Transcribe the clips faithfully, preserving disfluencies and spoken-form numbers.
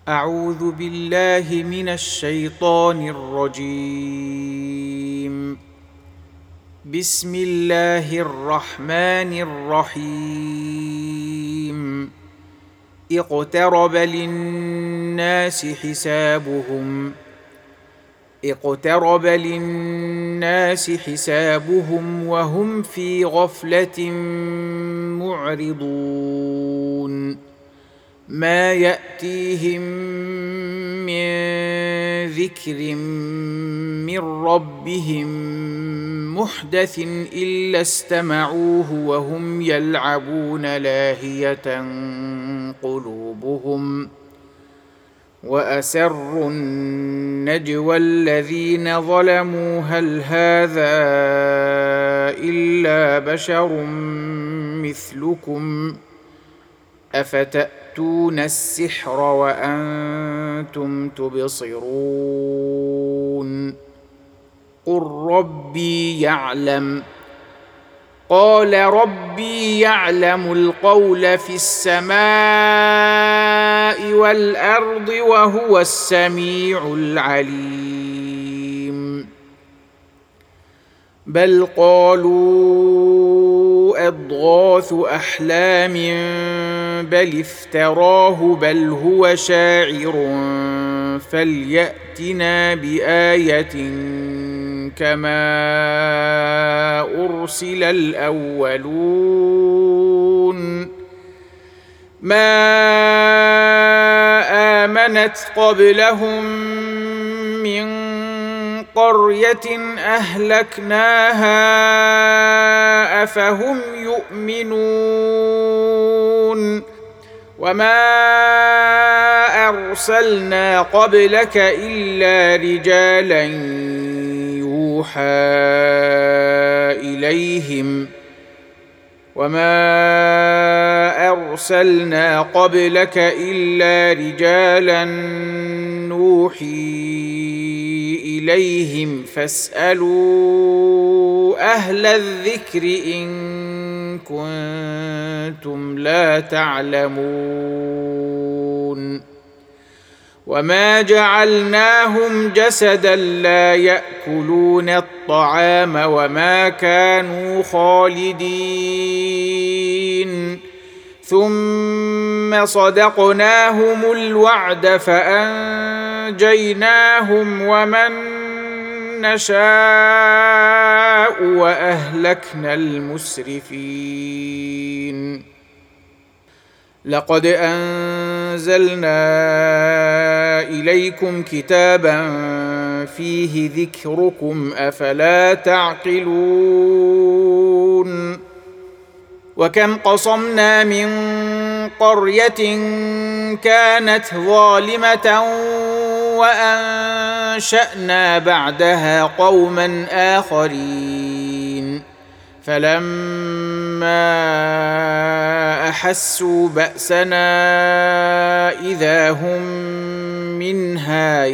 أعوذ بالله من الشيطان الرجيم. بسم الله الرحمن الرحيم. اقترب للناس حسابهم اقترب للناس حسابهم وهم في غفلة معرضون. ما يأتيهم من ذكر من ربهم محدث إلا استمعوه وهم يلعبون لاهية قلوبهم وأسروا النجوى الذين ظلموا هل هذا إلا بشر مثلكم أفتأتون السحر وأنتم تبصرون. قل ربي يعلم قال ربي يعلم القول في السماء والأرض وهو السميع العليم. بل قالوا أضغاث أحلام بل افتراه بل هو شاعر فليأتنا بآية كما أرسل الأولون. ما آمنت قبلهم من قرية أهلكناها أفهم يؤمنون. وما أرسلنا قبلك إلا رجالا يوحى إليهم وما أرسلنا قبلك إلا رجالا نوحي إليهم فاسألوا أهل الذكر إن كنتم لا تعلمون. وما جعلناهم جسدا لا يأكلون الطعام وما كانوا خالدين ثم صدقناهم الوعد فأنجيناهم ومن نشاء وأهلكنا المسرفين. لقد أنزلنا إليكم كتابا فيه ذكركم أفلا تعقلون. وكم قصمنا من قرية كانت ظالمة وأنشأنا بعدها قوما آخرين فلما أحسوا بأسنا إذا هم منها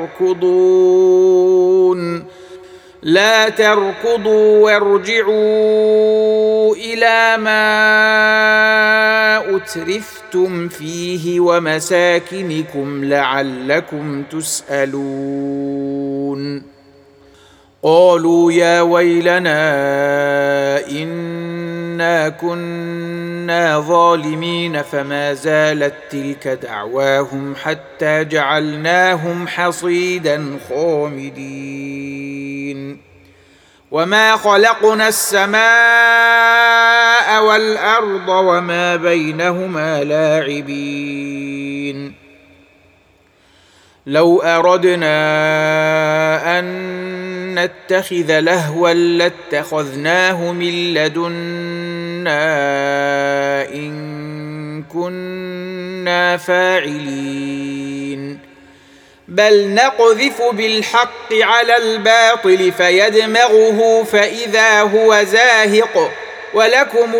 يركضون. لا تركضوا وارجعوا إلى ما أترفتم فيه ومساكنكم لعلكم تسألون. قالوا يا ويلنا إنا كنا ظالمين فما زالت تلك دعواهم حتى جعلناهم حصيدا خامدين. وما خلقنا السماء والأرض وما بينهما لاعبين. لو أردنا أن نتخذ لهوا لاتخذناه من لدنا إن كنا فاعلين. بل نقذف بالحق على الباطل فيدمغه فإذا هو زاهق ولكم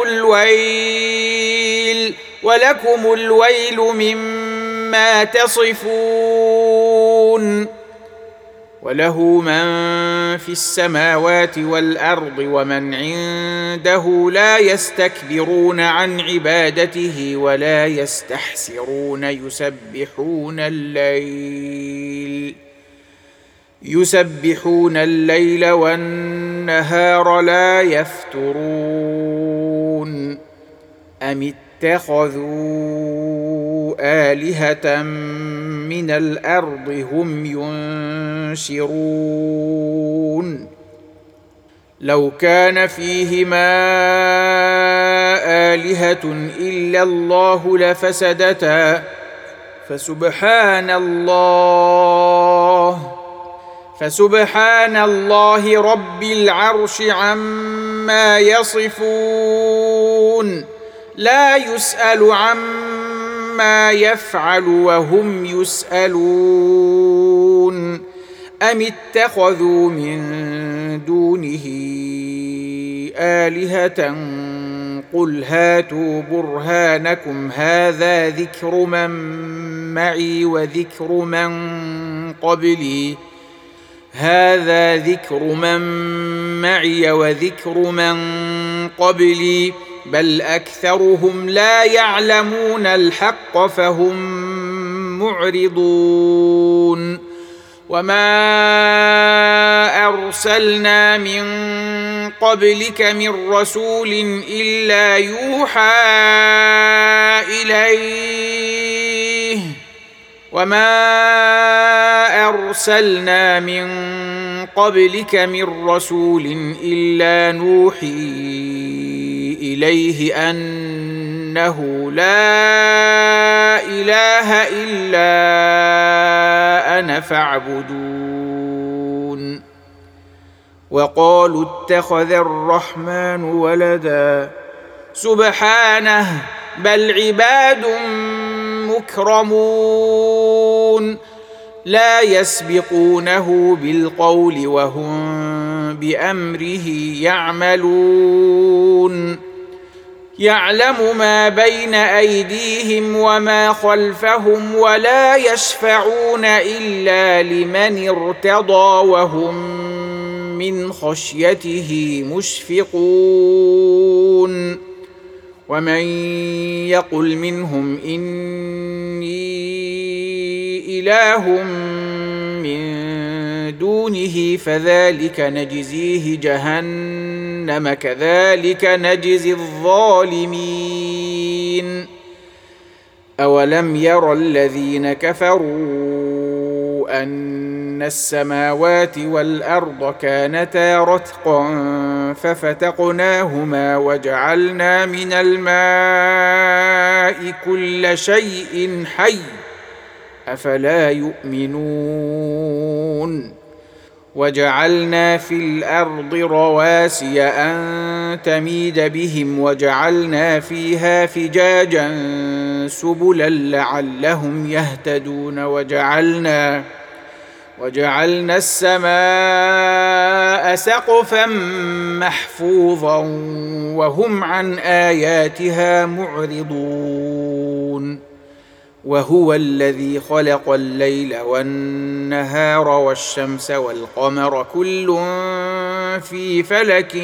الويل ولكم الويل مما تصفون. وله من في السماوات والأرض ومن عنده لا يستكبرون عن عبادته ولا يستحسرون يسبحون الليل يسبحون الليل والنهار لا يفترون أم اتخذوا آلهة من الأرض هم ينشرون لو كان فيهما آلهة إلا الله لفسدتا فسبحان الله فسبحان الله رب العرش عما يصفون لا يسأل عما يفعل وهم يسألون أم اتخذوا من دونه آلهة قل هاتوا برهانكم هذا ذكر من معي وذكر من قبلي هذا ذكر من معي وذكر من قبلي بل أكثرهم لا يعلمون الحق فهم معرضون وما أرسلنا من قبلك من رسول إلا يوحى إليه وما أرسلنا من قبلك من رسول إلا نوحي إليه أنه لا إله إلا أنا فاعبدون وقالوا اتخذ الرحمن ولدا سبحانه بل عباد مكرمون لا يسبقونه بالقول وهم بأمره يعملون يعلم ما بين أيديهم وما خلفهم ولا يشفعون إلا لمن ارتضى وهم من خشيته مشفقون ومن يقل منهم إني إله من دونه فذلك نجزيه جهنم كذلك نجزي الظالمين أولم ير الذين كفروا أن السماوات والأرض كانتا رتقا ففتقناهما وجعلنا من الماء كل شيء حي أفلا يؤمنون وجعلنا في الأرض رواسي أن تميد بهم وجعلنا فيها فجاجا سبلا لعلهم يهتدون وجعلنا وجعلنا السماء سقفا محفوظا وهم عن آياتها معرضون وهو الذي خلق الليل والنهار والشمس والقمر كل في فلك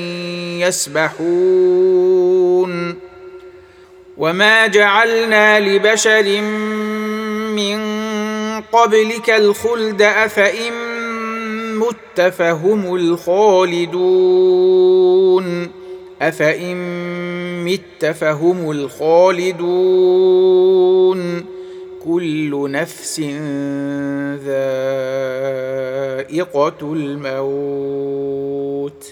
يسبحون وما جعلنا لبشر من قبلك الخلد أفإن مت فهم الخالدون أفإن مت فهم الخالدون كل نفس ذائقة الموت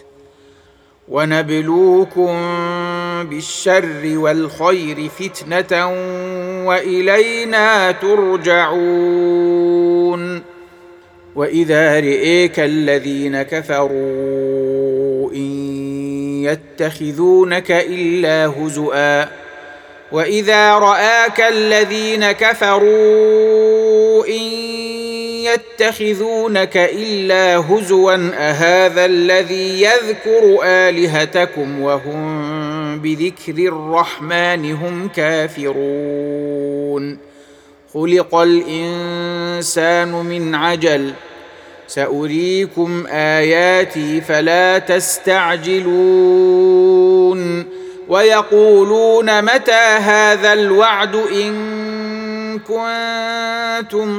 ونبلوكم بالشر والخير فتنة وإلينا ترجعون وإذا رئيك الذين كفروا إن يتخذونك إلا هزؤا وإذا رآك الذين كفروا إن يتخذونك إلا هزوا أهذا الذي يذكر آلهتكم وهم بذكر الرحمن هم كافرون خلق الإنسان من عجل سأريكم آياتي فلا تستعجلون ويقولون متى هذا الوعد إن كنتم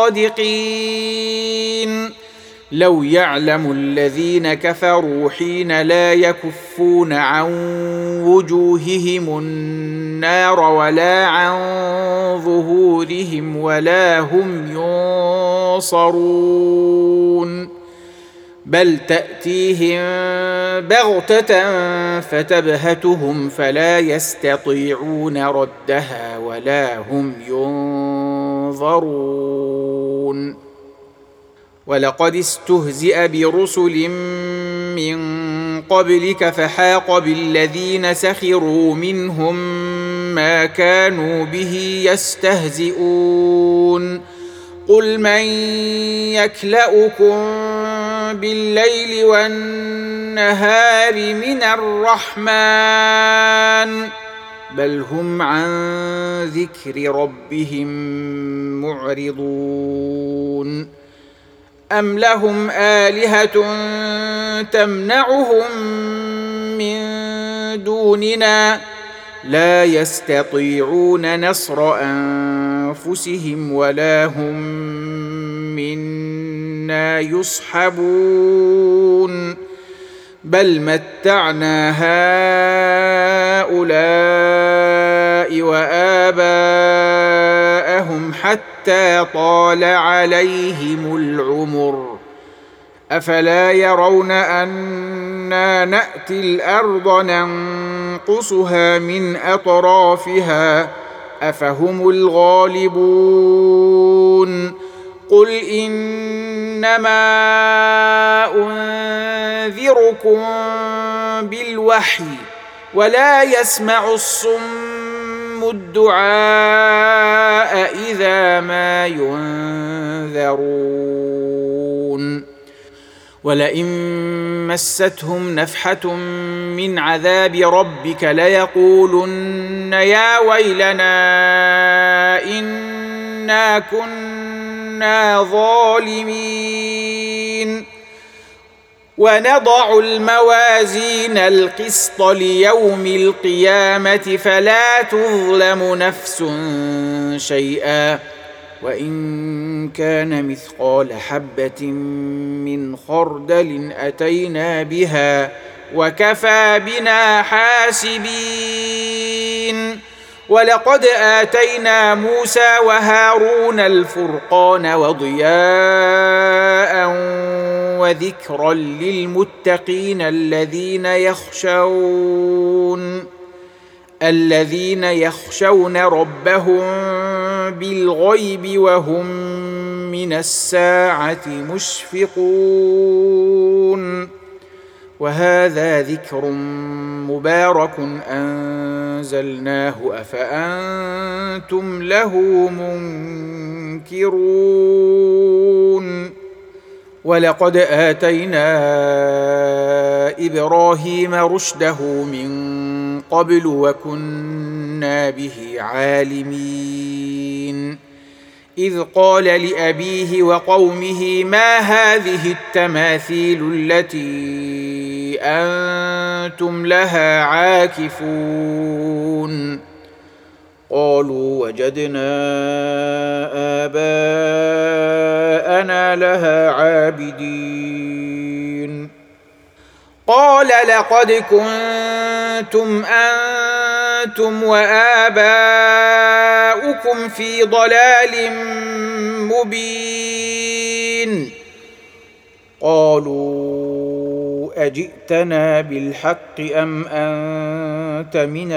صادقين لو يعلم الذين كفروا حين لا يكفون عن وجوههم النار ولا عن ظهورهم ولا هم ينصرون بل تأتيهم بغتة فتبهتهم فلا يستطيعون ردها ولا هم ينظرون ولقد استهزئ برسل من قبلك فحاق بالذين سخروا منهم ما كانوا به يستهزئون قل من يكلؤكم بالليل والنهار من الرحمن بل هم عن ذكر ربهم معرضون أم لهم آلهة تمنعهم من دوننا لا يستطيعون نصر أنفسهم ولا هم منا يصحبون بل متعنا هؤلاء وآباءهم حتى طال عليهم العمر أفلا يرون أنا نأتي الأرض ننقصها من أطرافها أفهم الغالبون قل إنما أنذركم بالوحي ولا يسمع الصم الدعاء إذا ما ينذرون ولئن مستهم نفحة من عذاب ربك ليقولن يا ويلنا إنا كنا ظالمين ونضع الموازين القسط ليوم القيامة فلا تظلم نفس شيئا وإن كان مثقال حبة من خردل أتينا بها وكفى بنا حاسبين ولقد آتينا موسى وهارون الفرقان وضياء وذكرا للمتقين الذين يخشون الذين يخشون ربهم بالغيب وهم من الساعة مشفقون وهذا ذكر مبارك أنزلناه أفأنتم له منكرون ولقد آتينا إبراهيم رشده من قبل وكنا به عالمين إذ قال لأبيه وقومه ما هذه التماثيل التي أنتم لها عاكفون قالوا وجدنا آباءنا لها عابدين قال لقد كنتم أنتم وآباؤكم في ضلال مبين قالوا أجئتنا بالحق أم أنت من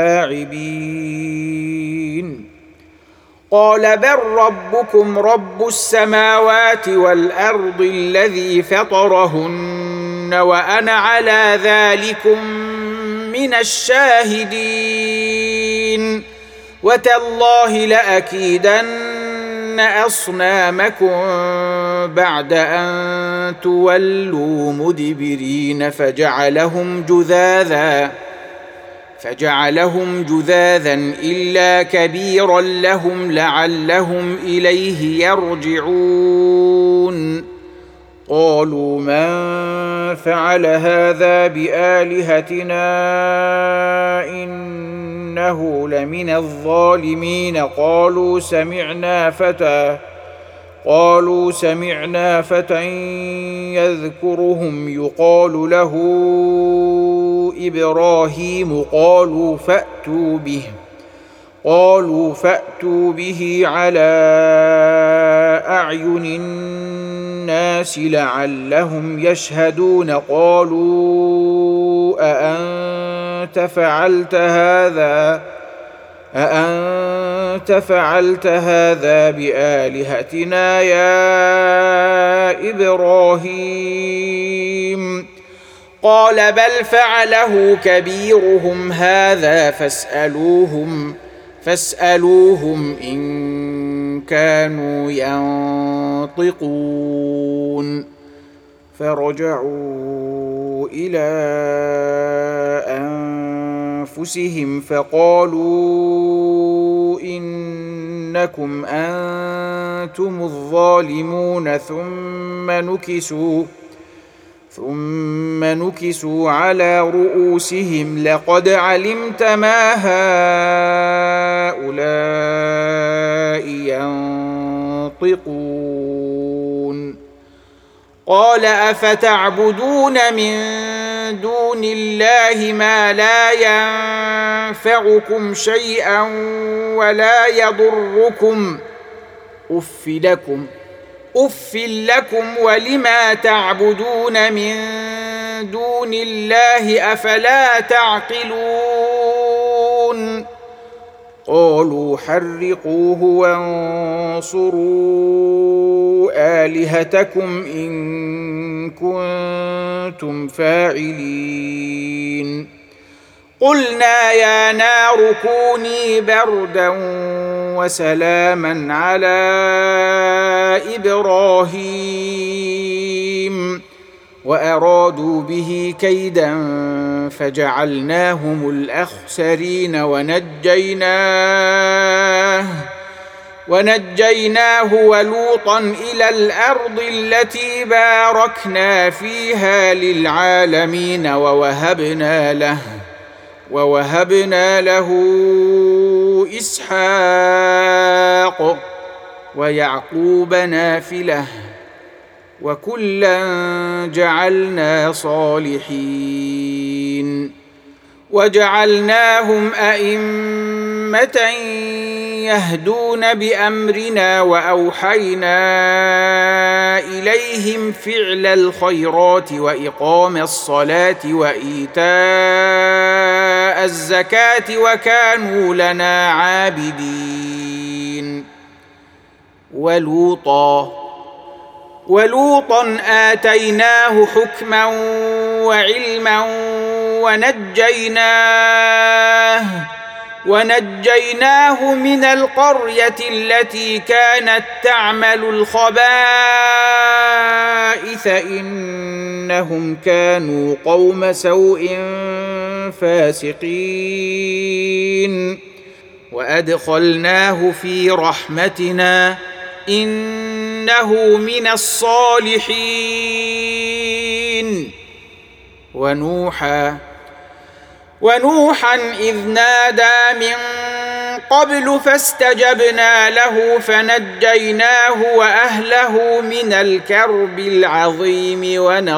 اللاعبين قال بل ربكم رب السماوات والأرض الذي فطرهن وأنا على ذلكم من الشاهدين وتالله لأكيدن أصنامكم بعد أن تولوا مدبرين فجعلهم جذاذا فجعلهم جذاذا إلا كبيرا لهم لعلهم إليه يرجعون قالوا من فعل هذا بآلهتنا إنه لمن الظالمين قالوا سمعنا فتى قالوا سمعنا فتى يذكرهم يقال له إبراهيم قالوا فأتوا به قالوا فأتوا به على أعين الناس لعلهم يشهدون قالوا أأنت فعلت هذا أأنت فعلت هذا بآلهتنا يا إبراهيم قال بل فعله كبيرهم هذا فاسألوهم فاسألوهم إن كانوا ينطقون فرجعوا إلى أنفسهم فقالوا إنكم أنتم الظالمون ثم نكسوا ثم نكسوا على رؤوسهم لقد علمت ما هؤلاء ينطقون قال أفتعبدون من دون الله ما لا ينفعكم شيئا ولا يضركم أف لكم أف لكم ولما تعبدون من دون الله أفلا تعقلون قالوا حرقوه وانصروا آلهتكم إن كنتم فاعلين قلنا يا نار كوني بردا وسلاما على إبراهيم وأرادوا به كيدا فجعلناهم الأخسرين ونجيناه ونجيناه ولوطا إلى الأرض التي باركنا فيها للعالمين ووهبنا له ووهبنا له إسحاق ويعقوب نافلة وكلا جعلنا صالحين وجعلناهم أئمة يهدون بأمرنا وأوحينا إليهم فعل الخيرات وإقام الصلاة وإيتاء الزكاة وكانوا لنا عابدين ولوطا ولوطا آتيناه حكما وعلما ونجيناه ونجيناه من القرية التي كانت تعمل الخبائث إنهم كانوا قوم سوء فاسقين وأدخلناه في رحمتنا إنه من الصالحين ونوحا ونوحا إذ نادى من قبل فاستجبنا له فنجيناه وأهله من الكرب العظيم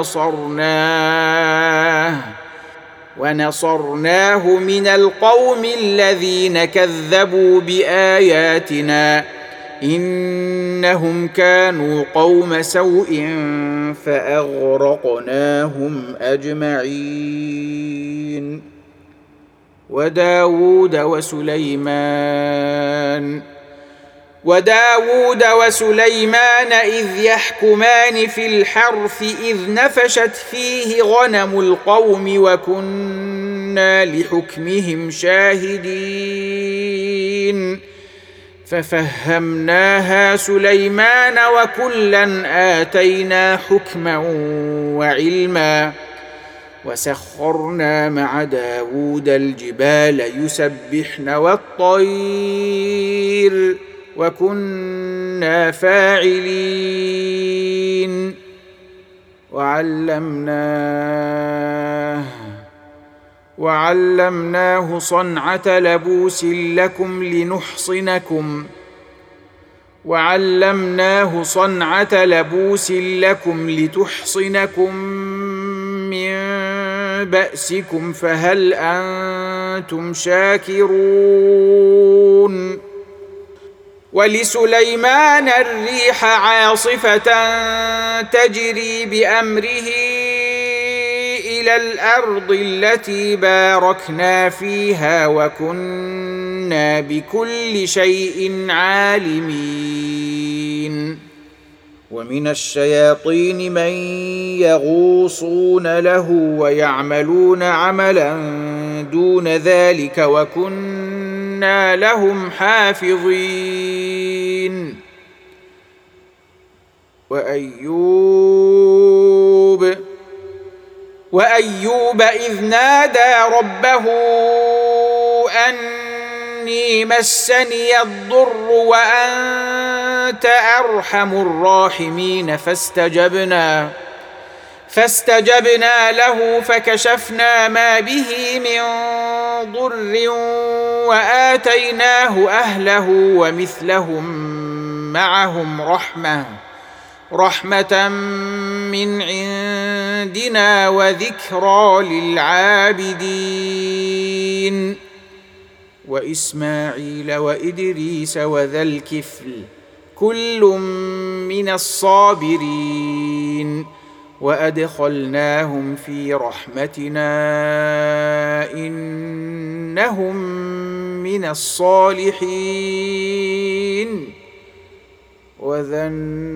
ونصرناه ونصرناه من القوم الذين كذبوا بآياتنا إنهم كانوا قوم سوء فأغرقناهم أجمعين وداود وسليمان وداود وسليمان إذ يحكمان في الحرث إذ نفشت فيه غنم القوم وكنا لحكمهم شاهدين ففهمناها سليمان وكلا آتينا حكما وعلما وسخرنا مع داود الجبال يسبحن والطير وكنا فاعلين وعلمناه وعلمناه صنعة لبوس لكم لنحصنكم وعلمناه صنعة لبوس لكم لتحصنكم من بأسكم فهل أنتم شاكرون ولسليمان الريح عاصفة تجري بأمره إلى الأرض التي باركنا فيها وكنا بكل شيء عالمين ومن الشياطين من يغوصون له ويعملون عملا دون ذلك وكنا لهم حافظين وأيوب وأيوب إذ نادى ربه أني مسني الضر وأنت أرحم الراحمين فاستجبنا فاستجبنا له فكشفنا ما به من ضر وآتيناه أهله ومثلهم معهم رحمة رحمة من عندنا وذكرى للعابدين وإسماعيل وإدريس وذا الكفل كل من الصابرين وأدخلناهم في رحمتنا إنهم من الصالحين وذا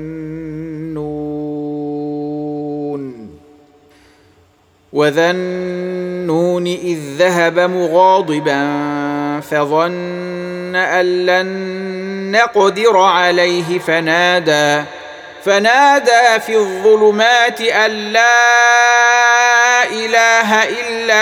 النون وذا النون إذ ذهب مغاضبا فظن أن لن نقدر عليه فنادى فنادى في الظلمات أن لا إله إلا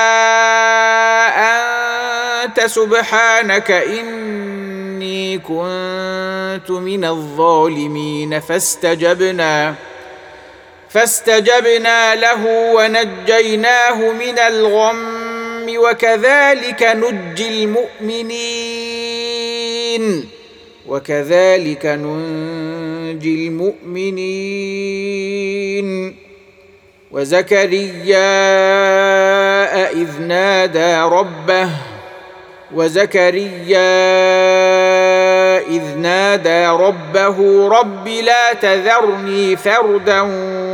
أنت سبحانك إني كنت من الظالمين فاستجبنا فاستجبنا له ونجيناه من الغم وكذلك ننجي المؤمنين وكذلك ننجي المؤمنين وزكريا إذ نادى ربه وزكريا إذ نادى ربه رب لا تذرني فردا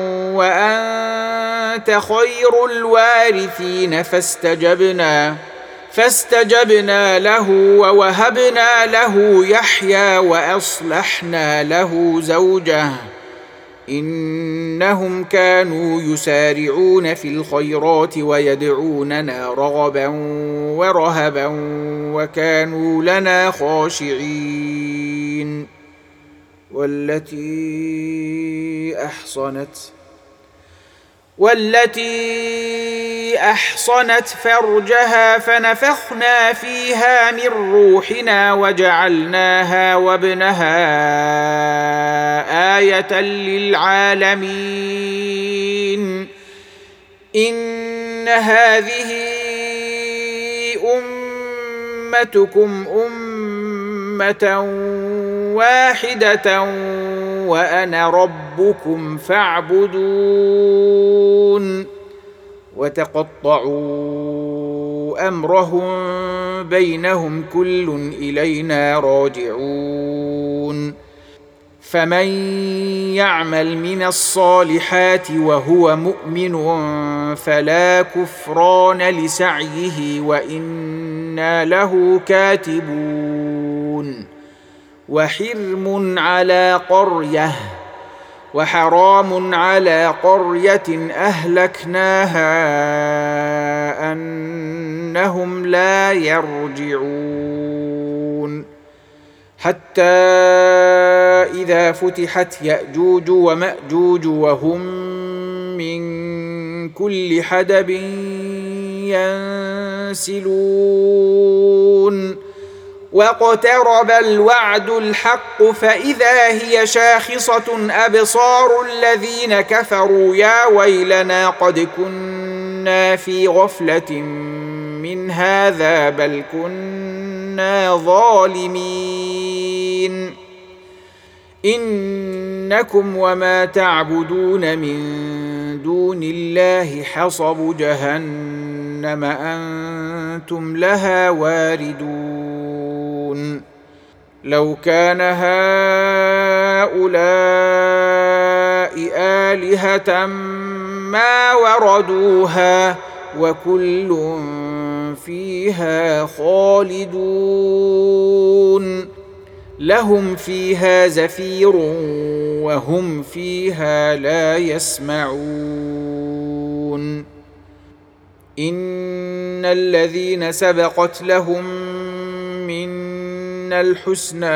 وأنت خير الوارثين فاستجبنا فاستجبنا له ووهبنا له يحيى وأصلحنا له زوجه إنهم كانوا يسارعون في الخيرات ويدعوننا رغبا ورهبا وكانوا لنا خاشعين والتي أحصنت والتي أحصنت فرجها فنفخنا فيها من روحنا وجعلناها وابنها آية للعالمين إن هذه أمتكم أمة واحدة وأنا ربكم فاعبدون وتقطعوا أمرهم بينهم كل إلينا راجعون فمن يعمل من الصالحات وهو مؤمن فلا كفران لسعيه وإنا له كاتبون وحرم على قرية وحرام على قرية أهلكناها أنهم لا يرجعون حتى إذا فتحت يأجوج ومأجوج وهم من كل حدب ينسلون واقترب الوعد الحق فإذا هي شاخصة أبصار الذين كفروا يا ويلنا قد كنا في غفلة من هذا بل كنا ظالمين إنكم وما تعبدون من دون الله حصب جهنم أنتم لها واردون لو كان هؤلاء آلهة ما وردوها وكل فيها خالدون لهم فيها زفير وهم فيها لا يسمعون إن الذين سبقت لهم منا الحسنى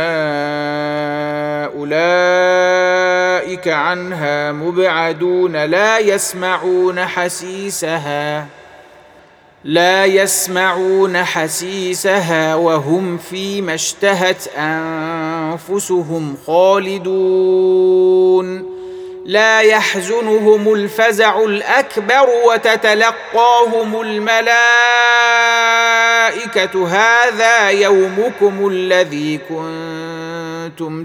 أولئك عنها مبعدون لا يسمعون حسيسها لا يسمعون حسيسها وهم فيما اشتهت أنفسهم خالدون لا يحزنهم الفزع الأكبر وتتلقاهم الملائكة هذا يومكم الذي كنتم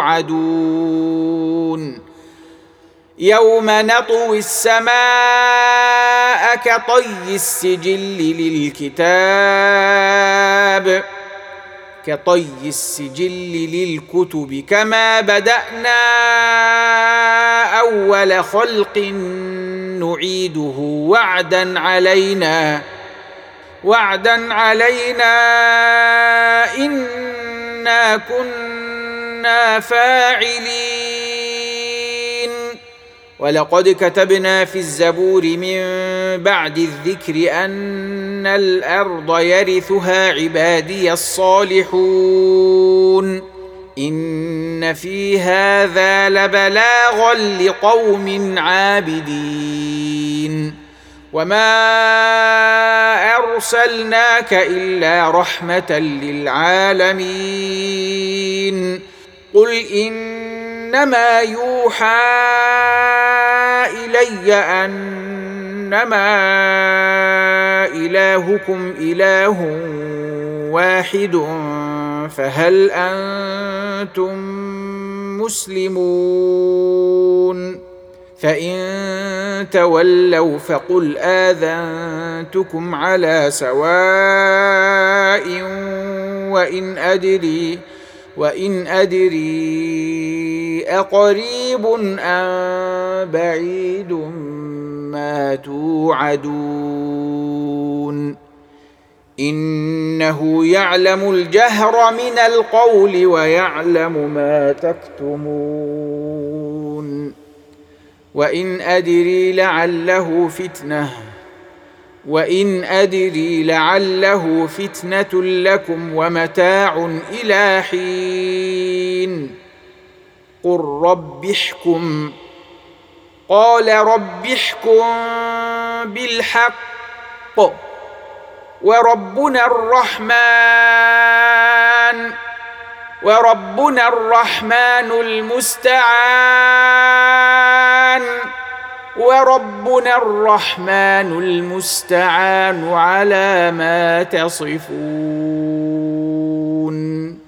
توعدون يوم نطوي السماء كطي السجل للكتاب كطي السجل للكتب كما بدأنا أول خلق نعيده وعدا علينا وعدا علينا إنا كنا فاعلين ولقد كتبنا في الزبور من بعد الذكر أن الأرض يرثها عبادي الصالحون إن في هذا لبلاغا لقوم عابدين وما أرسلناك إلا رحمة للعالمين قل إنما يوحى إلي أنما إلهكم إله واحد فهل أنتم مسلمون فإن تولوا فقل آذنتكم على سواء وإن أدري وإن أدري أقريب أم بعيد ما توعدون إنه يعلم الجهر من القول ويعلم ما تكتمون وإن أدري لعله فتنة وإن أدري لعله فتنة لكم ومتاع إلى حين قل رب احكم قال رب احكم بالحق وربنا الرحمن وربنا الرحمن المستعان وربنا الرحمن المستعان على ما تصفون.